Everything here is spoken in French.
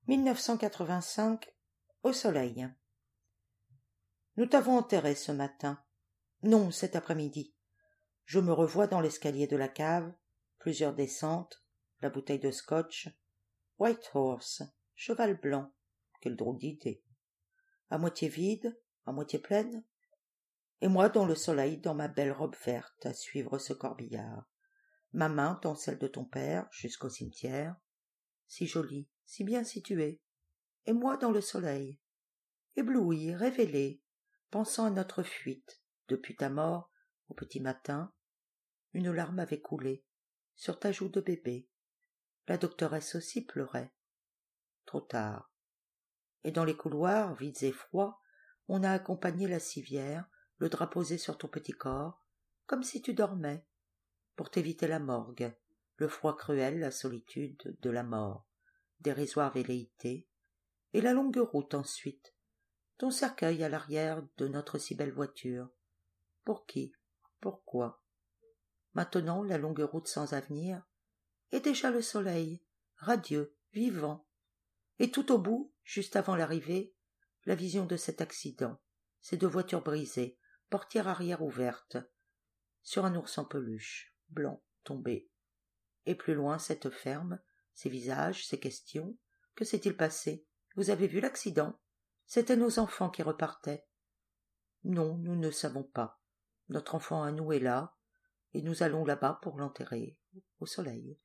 1985, au soleil. Nous t'avons enterré ce matin. Non, cet après-midi. Je me revois dans l'escalier de la cave, plusieurs descentes, la bouteille de scotch. White Horse, cheval blanc. Quelle drôle d'idée. À moitié vide, à moitié pleine. Et moi dans le soleil, dans ma belle robe verte, à suivre ce corbillard. Ma main dans celle de ton père, jusqu'au cimetière. Si jolie, si bien située. Et moi dans le soleil. Ébloui, révélé, pensant à notre fuite. Depuis ta mort, au petit matin, une larme avait coulé sur ta joue de bébé. La doctoresse aussi pleurait. Trop tard. Et dans les couloirs, vides et froids, on a accompagné la civière, le drap posé sur ton petit corps, comme si tu dormais, pour t'éviter la morgue, le froid cruel, la solitude de la mort, dérisoire velléité, et la longue route ensuite, ton cercueil à l'arrière de notre si belle voiture. Pour qui? Pourquoi? Maintenant la longue route sans avenir, et déjà le soleil, radieux, vivant, et tout au bout, juste avant l'arrivée, la vision de cet accident, ces deux voitures brisées, portière arrière ouverte, sur un ours en peluche, blanc, tombé. Et plus loin cette ferme, ces visages, ces questions. Que s'est-il passé? Vous avez vu l'accident? C'étaient nos enfants qui repartaient. Non, nous ne savons pas. Notre enfant à nous est là, et nous allons là-bas pour l'enterrer, au soleil.